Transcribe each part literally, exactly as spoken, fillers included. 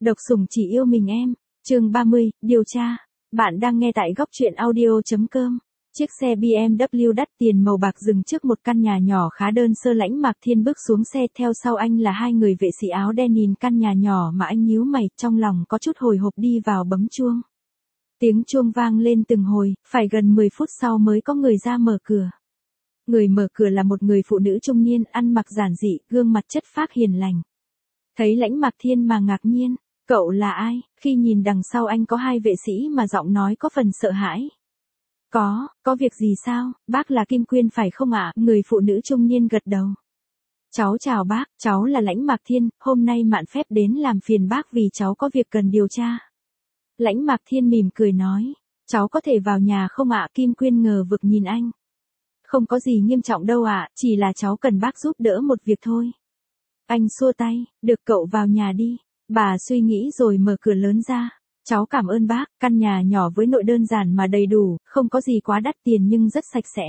Độc sủng chỉ yêu mình em. Chương ba mươi, điều tra. Bạn đang nghe tại góc truyện audio chấm com. Chiếc xe bê em vê đắt tiền màu bạc dừng trước một căn nhà nhỏ khá đơn sơ. Lãnh Mạc Thiên bước xuống xe, theo sau anh là hai người vệ sĩ áo đen. Nhìn căn nhà nhỏ mà anh nhíu mày, trong lòng có chút hồi hộp đi vào bấm chuông. Tiếng chuông vang lên từng hồi, phải gần mười phút sau mới có người ra mở cửa. Người mở cửa là một người phụ nữ trung niên, ăn mặc giản dị, gương mặt chất phác hiền lành. Thấy Lãnh Mạc Thiên mà ngạc nhiên, cậu là ai? Khi nhìn đằng sau anh có hai vệ sĩ mà giọng nói có phần sợ hãi. Có, có việc gì sao? Bác là Kim Quyên phải không ạ? Người phụ nữ trung niên gật đầu. Cháu chào bác, cháu là Lãnh Mạc Thiên, hôm nay mạn phép đến làm phiền bác vì cháu có việc cần điều tra. Lãnh Mạc Thiên mỉm cười nói, cháu có thể vào nhà không ạ? Kim Quyên ngờ vực nhìn anh. Không có gì nghiêm trọng đâu ạ, chỉ là cháu cần bác giúp đỡ một việc thôi. Anh xua tay, được cậu vào nhà đi. Bà suy nghĩ rồi mở cửa lớn ra. Cháu cảm ơn bác, căn nhà nhỏ với nội đơn giản mà đầy đủ, không có gì quá đắt tiền nhưng rất sạch sẽ.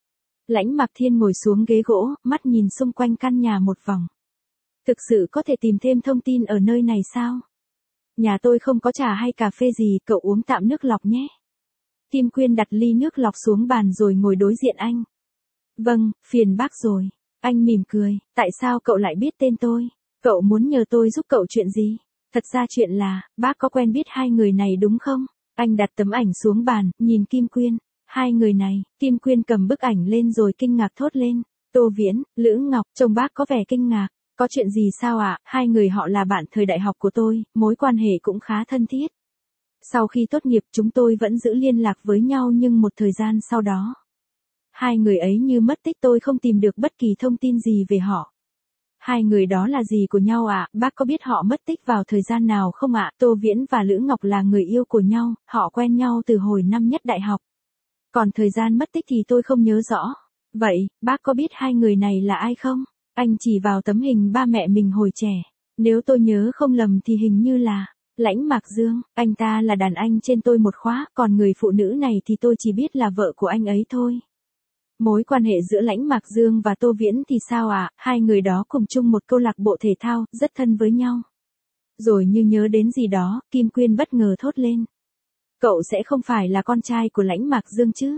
Lãnh Mạc Thiên ngồi xuống ghế gỗ, mắt nhìn xung quanh căn nhà một vòng. Thực sự có thể tìm thêm thông tin ở nơi này sao? Nhà tôi không có trà hay cà phê gì, cậu uống tạm nước lọc nhé. Kim Quyên đặt ly nước lọc xuống bàn rồi ngồi đối diện anh. Vâng, phiền bác rồi. Anh mỉm cười, tại sao cậu lại biết tên tôi? Cậu muốn nhờ tôi giúp cậu chuyện gì? Thật ra chuyện là, bác có quen biết hai người này đúng không? Anh đặt tấm ảnh xuống bàn, nhìn Kim Quyên. Hai người này, Kim Quyên cầm bức ảnh lên rồi kinh ngạc thốt lên. Tô Viễn, Lữ Ngọc, trông bác có vẻ kinh ngạc. Có chuyện gì sao ạ? À? Hai người họ là bạn thời đại học của tôi, mối quan hệ cũng khá thân thiết. Sau khi tốt nghiệp chúng tôi vẫn giữ liên lạc với nhau nhưng một thời gian sau đó. Hai người ấy như mất tích, tôi không tìm được bất kỳ thông tin gì về họ. Hai người đó là gì của nhau ạ? À? Bác có biết họ mất tích vào thời gian nào không ạ? À? Tô Viễn và Lữ Ngọc là người yêu của nhau, họ quen nhau từ hồi năm nhất đại học. Còn thời gian mất tích thì tôi không nhớ rõ. Vậy, bác có biết hai người này là ai không? Anh chỉ vào tấm hình ba mẹ mình hồi trẻ. Nếu tôi nhớ không lầm thì hình như là Lãnh Mạc Dương, anh ta là đàn anh trên tôi một khóa, còn người phụ nữ này thì tôi chỉ biết là vợ của anh ấy thôi. Mối quan hệ giữa Lãnh Mạc Dương và Tô Viễn thì sao ạ? À? Hai người đó cùng chung một câu lạc bộ thể thao, rất thân với nhau. Rồi như nhớ đến gì đó, Kim Quyên bất ngờ thốt lên. Cậu sẽ không phải là con trai của Lãnh Mạc Dương chứ?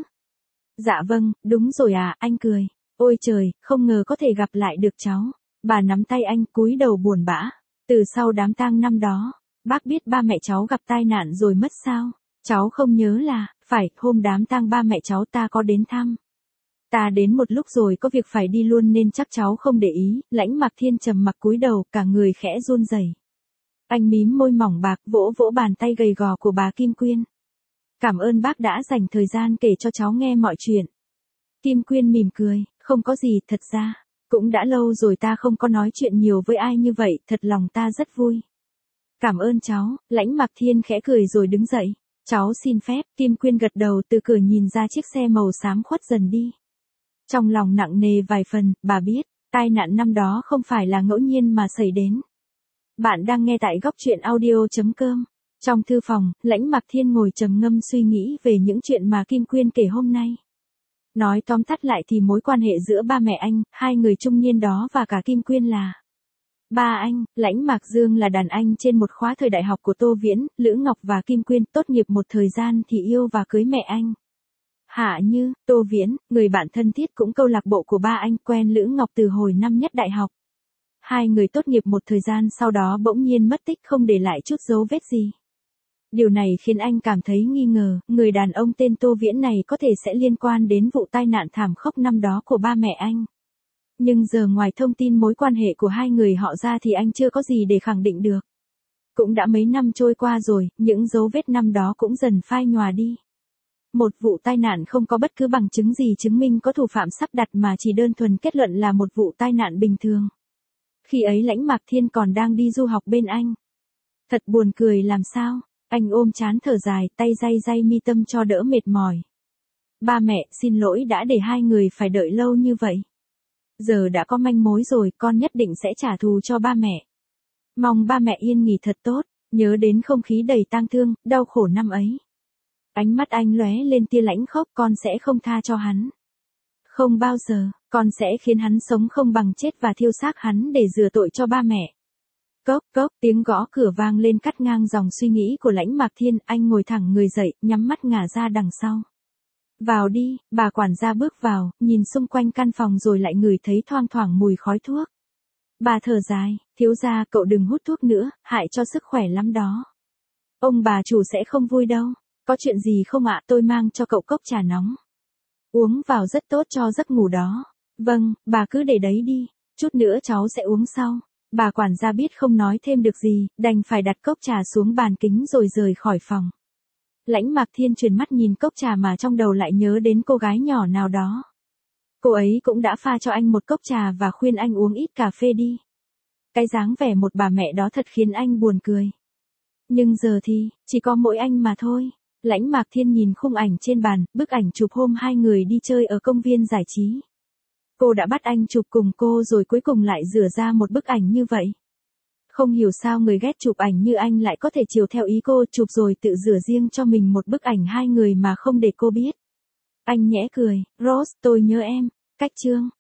Dạ vâng, đúng rồi à, anh cười. Ôi trời, không ngờ có thể gặp lại được cháu. Bà nắm tay anh cúi đầu buồn bã. Từ sau đám tang năm đó, bác biết ba mẹ cháu gặp tai nạn rồi mất sao? Cháu không nhớ là, phải, hôm đám tang ba mẹ cháu ta có đến thăm. Ta đến một lúc rồi có việc phải đi luôn nên chắc cháu không để ý. Lãnh Mạc Thiên trầm mặc cúi đầu, cả người khẽ run rẩy. Anh mím môi mỏng bạc, vỗ vỗ bàn tay gầy gò của bà Kim Quyên. Cảm ơn bác đã dành thời gian kể cho cháu nghe mọi chuyện. Kim Quyên mỉm cười, không có gì, thật ra, cũng đã lâu rồi ta không có nói chuyện nhiều với ai như vậy, thật lòng ta rất vui. Cảm ơn cháu. Lãnh Mạc Thiên khẽ cười rồi đứng dậy. Cháu xin phép. Kim Quyên gật đầu, từ cửa nhìn ra chiếc xe màu xám khuất dần đi. Trong lòng nặng nề vài phần, bà biết, tai nạn năm đó không phải là ngẫu nhiên mà xảy đến. Bạn đang nghe tại góc truyện audio chấm com. Trong thư phòng, Lãnh Mạc Thiên ngồi trầm ngâm suy nghĩ về những chuyện mà Kim Quyên kể hôm nay. Nói tóm tắt lại thì mối quan hệ giữa ba mẹ anh, hai người trung niên đó và cả Kim Quyên là. Ba anh, Lãnh Mạc Dương là đàn anh trên một khóa thời đại học của Tô Viễn, Lữ Ngọc và Kim Quyên, tốt nghiệp một thời gian thì yêu và cưới mẹ anh. Hạ Như, Tô Viễn, người bạn thân thiết cũng câu lạc bộ của ba anh, quen Lữ Ngọc từ hồi năm nhất đại học. Hai người tốt nghiệp một thời gian sau đó bỗng nhiên mất tích không để lại chút dấu vết gì. Điều này khiến anh cảm thấy nghi ngờ, người đàn ông tên Tô Viễn này có thể sẽ liên quan đến vụ tai nạn thảm khốc năm đó của ba mẹ anh. Nhưng giờ ngoài thông tin mối quan hệ của hai người họ ra thì anh chưa có gì để khẳng định được. Cũng đã mấy năm trôi qua rồi, những dấu vết năm đó cũng dần phai nhòa đi. Một vụ tai nạn không có bất cứ bằng chứng gì chứng minh có thủ phạm sắp đặt mà chỉ đơn thuần kết luận là một vụ tai nạn bình thường. Khi ấy Lãnh Mạc Thiên còn đang đi du học bên anh. Thật buồn cười làm sao, anh ôm trán thở dài, tay day day mi tâm cho đỡ mệt mỏi. Ba mẹ, xin lỗi đã để hai người phải đợi lâu như vậy. Giờ đã có manh mối rồi, con nhất định sẽ trả thù cho ba mẹ. Mong ba mẹ yên nghỉ thật tốt, nhớ đến không khí đầy tang thương, đau khổ năm ấy. Ánh mắt anh lóe lên tia lãnh khốc, con sẽ không tha cho hắn. Không bao giờ, con sẽ khiến hắn sống không bằng chết và thiêu xác hắn để rửa tội cho ba mẹ. Cốc cốc, tiếng gõ cửa vang lên cắt ngang dòng suy nghĩ của Lãnh Mạc Thiên, anh ngồi thẳng người dậy, nhắm mắt ngả ra đằng sau. Vào đi, bà quản gia bước vào, nhìn xung quanh căn phòng rồi lại ngửi thấy thoang thoảng mùi khói thuốc. Bà thở dài, thiếu gia cậu đừng hút thuốc nữa, hại cho sức khỏe lắm đó. Ông bà chủ sẽ không vui đâu. Có chuyện gì không ạ, tôi mang cho cậu cốc trà nóng. Uống vào rất tốt cho giấc ngủ đó. Vâng, bà cứ để đấy đi, chút nữa cháu sẽ uống sau. Bà quản gia biết không nói thêm được gì, đành phải đặt cốc trà xuống bàn kính rồi rời khỏi phòng. Lãnh Mạc Thiên chuyển mắt nhìn cốc trà mà trong đầu lại nhớ đến cô gái nhỏ nào đó. Cô ấy cũng đã pha cho anh một cốc trà và khuyên anh uống ít cà phê đi. Cái dáng vẻ một bà mẹ đó thật khiến anh buồn cười. Nhưng giờ thì, chỉ có mỗi anh mà thôi. Lãnh Mạc Thiên nhìn khung ảnh trên bàn, bức ảnh chụp hôm hai người đi chơi ở công viên giải trí. Cô đã bắt anh chụp cùng cô rồi cuối cùng lại rửa ra một bức ảnh như vậy. Không hiểu sao người ghét chụp ảnh như anh lại có thể chiều theo ý cô chụp rồi tự rửa riêng cho mình một bức ảnh hai người mà không để cô biết. Anh nhẽ cười, Rose, tôi nhớ em. Cách chương.